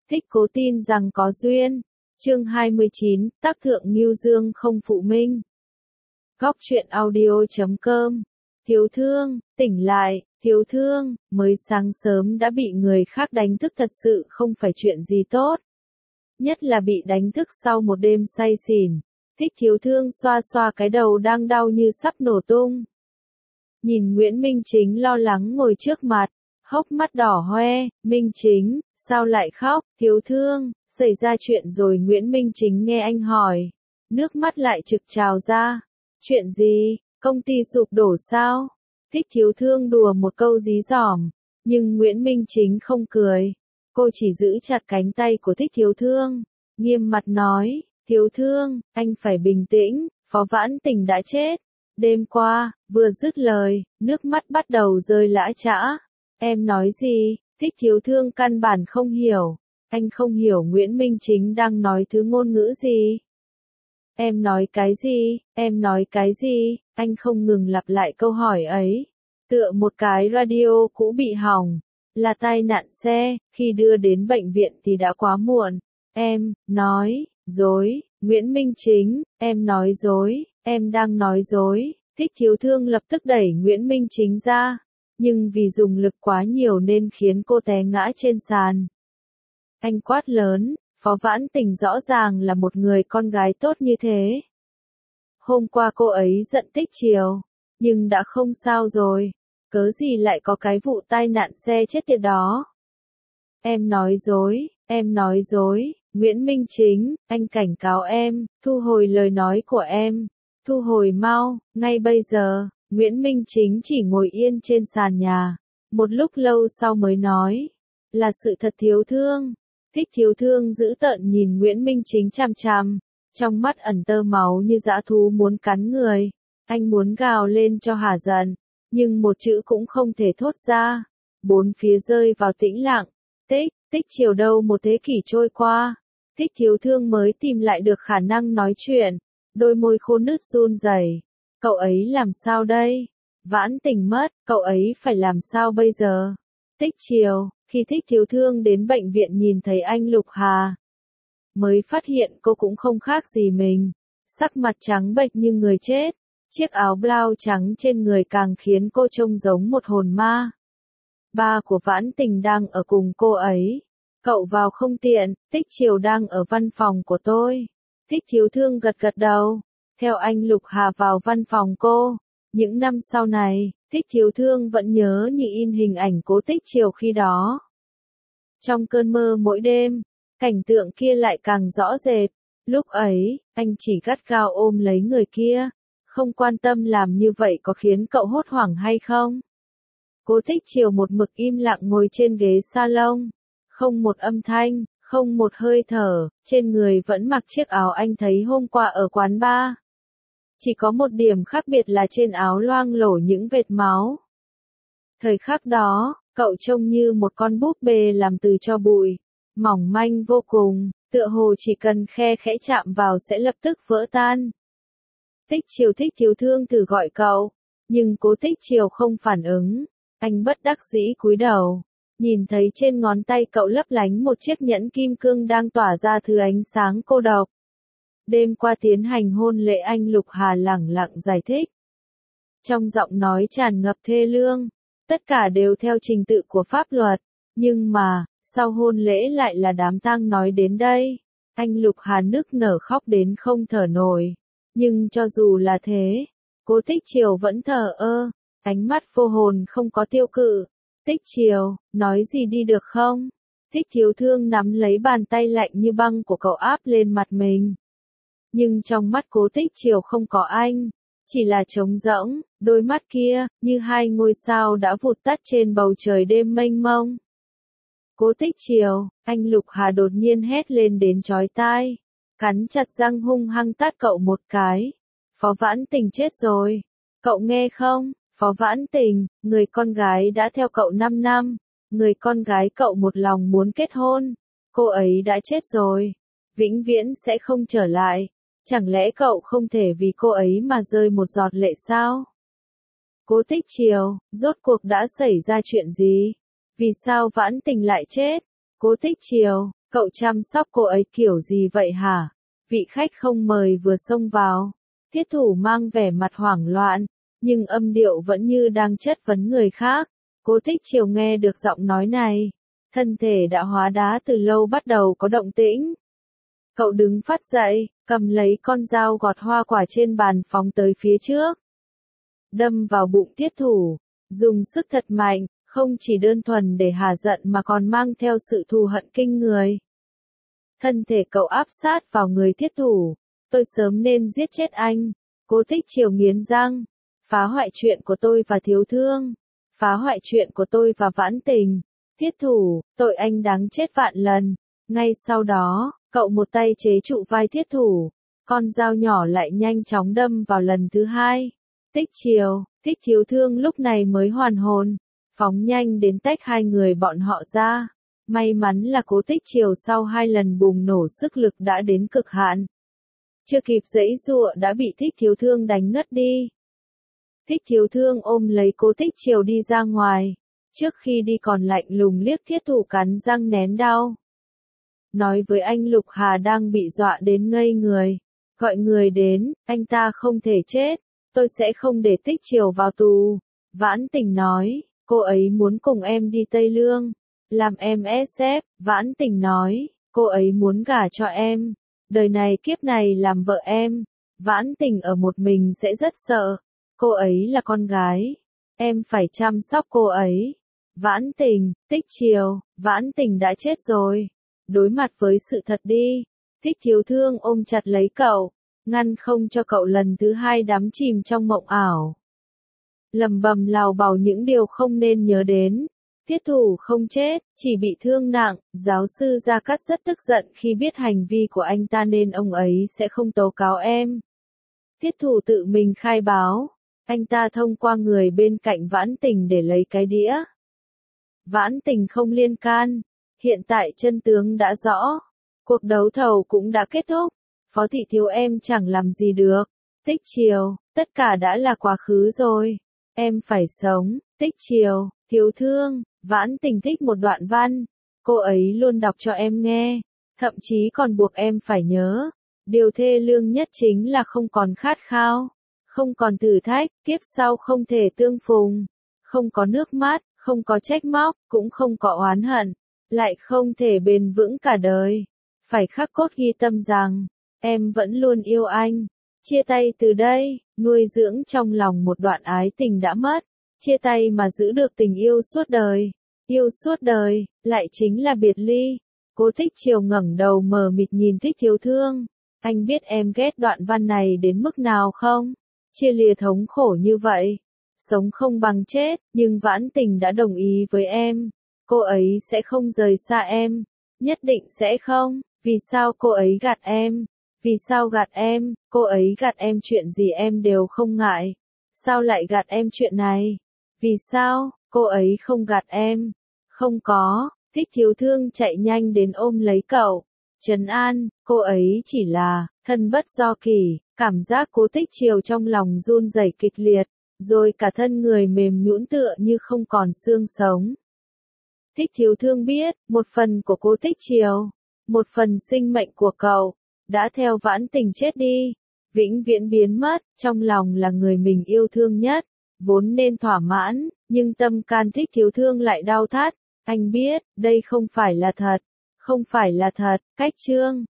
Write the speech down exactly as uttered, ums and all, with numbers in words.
thích cố tin rằng có duyên. Chương hai mươi chín, tác thượng Ngưu Dương không phụ minh. Góc truyện audio chấm com. Thiếu thương, tỉnh lại, thiếu thương, mới sáng sớm đã bị người khác đánh thức thật sự không phải chuyện gì tốt. Nhất là bị đánh thức sau một đêm say xỉn. Thích thiếu thương xoa xoa cái đầu đang đau như sắp nổ tung. Nhìn Nguyễn Minh Chính lo lắng ngồi trước mặt, hốc mắt đỏ hoe, Minh Chính, sao lại khóc, thiếu thương, xảy ra chuyện rồi. Nguyễn Minh Chính nghe anh hỏi, nước mắt lại trực trào ra. Chuyện gì, công ty sụp đổ sao? Thích thiếu thương đùa một câu dí dỏm, nhưng Nguyễn Minh Chính không cười. Cô chỉ giữ chặt cánh tay của thích thiếu thương, nghiêm mặt nói, thiếu thương, anh phải bình tĩnh, Phó Vãn Tình đã chết. Đêm qua, vừa dứt lời, nước mắt bắt đầu rơi lã chã. Em nói gì? Thích thiếu thương căn bản không hiểu. Anh không hiểu Nguyễn Minh Chính đang nói thứ ngôn ngữ gì. Em nói cái gì? Em nói cái gì? Anh không ngừng lặp lại câu hỏi ấy. Tựa một cái radio cũ bị hỏng. Là tai nạn xe, khi đưa đến bệnh viện thì đã quá muộn. Em, nói, dối, Nguyễn Minh Chính, em nói dối, em đang nói dối. Thích thiếu thương lập tức đẩy Nguyễn Minh Chính ra, nhưng vì dùng lực quá nhiều nên khiến cô té ngã trên sàn. Anh quát lớn, Phó Vãn Tình rõ ràng là một người con gái tốt như thế. Hôm qua cô ấy giận Tích Triều, nhưng đã không sao rồi, cớ gì lại có cái vụ tai nạn xe chết tiệt đó. Em nói dối, em nói dối, Nguyễn Minh Chính, anh cảnh cáo em, thu hồi lời nói của em, thu hồi mau, ngay bây giờ. Nguyễn Minh Chính chỉ ngồi yên trên sàn nhà, một lúc lâu sau mới nói, là sự thật thiếu thương. Thích thiếu thương dữ tợn nhìn Nguyễn Minh Chính chằm chằm, trong mắt ẩn tơ máu như dã thú muốn cắn người. Anh muốn gào lên cho hả giận, nhưng một chữ cũng không thể thốt ra. Bốn phía rơi vào tĩnh lặng. Tích, Tích Triều đâu một thế kỷ trôi qua, thích thiếu thương mới tìm lại được khả năng nói chuyện, đôi môi khô nứt run rẩy. Cậu ấy làm sao đây? Vãn Tình mất, cậu ấy phải làm sao bây giờ? Tích Triều, khi thích thiếu thương đến bệnh viện nhìn thấy anh Lục Hà, mới phát hiện cô cũng không khác gì mình, sắc mặt trắng bệch như người chết, chiếc áo blau trắng trên người càng khiến cô trông giống một hồn ma. Ba của Vãn Tình đang ở cùng cô ấy. Cậu vào không tiện, Tích Triều đang ở văn phòng của tôi. Thích thiếu thương gật gật đầu. Theo anh Lục Hà vào văn phòng cô. Những năm sau này, thích thiếu thương vẫn nhớ như in hình ảnh cố Tích Triều khi đó. Trong cơn mơ mỗi đêm, cảnh tượng kia lại càng rõ rệt. Lúc ấy, anh chỉ gắt gao ôm lấy người kia, không quan tâm làm như vậy có khiến cậu hốt hoảng hay không. Cố Tích Triều một mực im lặng ngồi trên ghế salon, không một âm thanh, không một hơi thở, trên người vẫn mặc chiếc áo anh thấy hôm qua ở quán bar. Chỉ có một điểm khác biệt là trên áo loang lổ những vệt máu. Thời khắc đó, cậu trông như một con búp bê làm từ tro bụi, mỏng manh vô cùng, tựa hồ chỉ cần khe khẽ chạm vào sẽ lập tức vỡ tan. Tích Triều thích thiếu thương thử gọi cậu, nhưng Cố Tích Triều không phản ứng. Anh bất đắc dĩ cúi đầu, nhìn thấy trên ngón tay cậu lấp lánh một chiếc nhẫn kim cương đang tỏa ra thứ ánh sáng cô độc. Đêm qua tiến hành hôn lễ, anh Lục Hà lẳng lặng giải thích. Trong giọng nói tràn ngập thê lương, tất cả đều theo trình tự của pháp luật, nhưng mà, sau hôn lễ lại là đám tang nói đến đây. Anh Lục Hà nức nở khóc đến không thở nổi, nhưng cho dù là thế, Cố Tích Triều vẫn thờ ơ, ánh mắt vô hồn không có tiêu cự. Tích Triều, nói gì đi được không? Thích thiếu thương nắm lấy bàn tay lạnh như băng của cậu áp lên mặt mình. Nhưng trong mắt Cố Tích Triều không có anh, chỉ là trống rỗng, đôi mắt kia, như hai ngôi sao đã vụt tắt trên bầu trời đêm mênh mông. Cố Tích Triều, anh Lục Hà đột nhiên hét lên đến chói tai, cắn chặt răng hung hăng tát cậu một cái. Phó Vãn Tình chết rồi, cậu nghe không? Phó Vãn Tình, người con gái đã theo cậu năm năm, người con gái cậu một lòng muốn kết hôn, cô ấy đã chết rồi, vĩnh viễn sẽ không trở lại, chẳng lẽ cậu không thể vì cô ấy mà rơi một giọt lệ sao? Cố Tích Triều, rốt cuộc đã xảy ra chuyện gì? Vì sao Vãn Tình lại chết? Cố Tích Triều, Cậu chăm sóc cô ấy kiểu gì vậy hả? Vị khách không mời vừa xông vào. Thiết thủ mang vẻ mặt hoảng loạn, nhưng âm điệu vẫn như đang chất vấn người khác. Cố Tích Triều nghe được giọng nói này. Thân thể đã hóa đá từ lâu bắt đầu có động tĩnh. Cậu đứng phát dậy, cầm lấy con dao gọt hoa quả trên bàn phóng tới phía trước. Đâm vào bụng thiết thủ, dùng sức thật mạnh, không chỉ đơn thuần để hà giận mà còn mang theo sự thù hận kinh người. Thân thể cậu áp sát vào người thiết thủ, tôi sớm nên giết chết anh. Cố Tích Triều nghiến răng, phá hoại chuyện của tôi và Thiếu Thương, phá hoại chuyện của tôi và Vãn Tình. Thiết thủ, tội anh đáng chết vạn lần. Ngay sau đó, cậu một tay chế trụ vai thiết thủ, con dao nhỏ lại nhanh chóng đâm vào lần thứ hai. Tích Triều, Thích Thiếu Thương lúc này mới hoàn hồn, phóng nhanh đến tách hai người bọn họ ra. May mắn là Cố Tích Triều sau hai lần bùng nổ sức lực đã đến cực hạn. Chưa kịp giãy giụa đã bị Thích Thiếu Thương đánh ngất đi. Thích Thiếu Thương ôm lấy Cố Tích Triều đi ra ngoài, trước khi đi còn lạnh lùng liếc thiết thủ cắn răng nén đau. Nói với anh Lục Hà đang bị dọa đến ngây người, gọi người đến, anh ta không thể chết, tôi sẽ không để Tích Triều vào tù. Vãn Tình nói, cô ấy muốn cùng em đi Tây Lương, làm em ét ép. Vãn Tình nói, cô ấy muốn gả cho em, đời này kiếp này làm vợ em. Vãn Tình ở một mình sẽ rất sợ, cô ấy là con gái, em phải chăm sóc cô ấy. Vãn Tình, Tích Triều, Vãn Tình đã chết rồi. Đối mặt với sự thật đi. Thích Thiếu Thương ôm chặt lấy cậu, ngăn không cho cậu lần thứ hai đắm chìm trong mộng ảo. Lầm bầm lào bào những điều không nên nhớ đến. Thiết thủ không chết, chỉ bị thương nặng. Giáo sư Gia Cát rất tức giận khi biết hành vi của anh ta nên ông ấy sẽ không tố cáo em. Thiết thủ tự mình khai báo, anh ta thông qua người bên cạnh Vãn Tình để lấy cái đĩa. Vãn Tình không liên can. Hiện tại chân tướng đã rõ, cuộc đấu thầu cũng đã kết thúc, Phó Thị Thiếu em chẳng làm gì được. Tích Triều, tất cả đã là quá khứ rồi, em phải sống. Tích Triều, Thiếu Thương, Vãn Tình thích một đoạn văn, cô ấy luôn đọc cho em nghe, thậm chí còn buộc em phải nhớ. Điều thê lương nhất chính là không còn khát khao, không còn thử thách, kiếp sau không thể tương phùng, không có nước mắt, không có trách móc, cũng không có oán hận, lại không thể bền vững cả đời. Phải khắc cốt ghi tâm rằng, em vẫn luôn yêu anh. Chia tay từ đây, nuôi dưỡng trong lòng một đoạn ái tình đã mất. Chia tay mà giữ được tình yêu suốt đời. Yêu suốt đời, lại chính là biệt ly. Cố Tích Triều ngẩng đầu mờ mịt nhìn Thích Thiếu Thương. Anh biết em ghét đoạn văn này đến mức nào không? Chia lìa thống khổ như vậy. Sống không bằng chết, nhưng Vãn Tình đã đồng ý với em. Cô ấy sẽ không rời xa em. Nhất định sẽ không. Vì sao cô ấy gạt em? Vì sao gạt em? Cô ấy gạt em chuyện gì em đều không ngại. Sao lại gạt em chuyện này? Vì sao? Cô ấy không gạt em. Không có. Thích Thiếu Thương chạy nhanh đến ôm lấy cậu. Trấn an, cô ấy chỉ là thân bất do kỳ. Cảm giác Cố Tích Triều trong lòng run rẩy kịch liệt, rồi cả thân người mềm nhũn tựa như không còn xương sống. Thích Thiếu Thương biết, một phần của Cố Tích Triều, một phần sinh mệnh của cậu, đã theo Vãn Tình chết đi, vĩnh viễn biến mất, trong lòng là người mình yêu thương nhất, vốn nên thỏa mãn, nhưng tâm can Thích Thiếu Thương lại đau thắt. Anh biết, đây không phải là thật, không phải là thật. Cách chương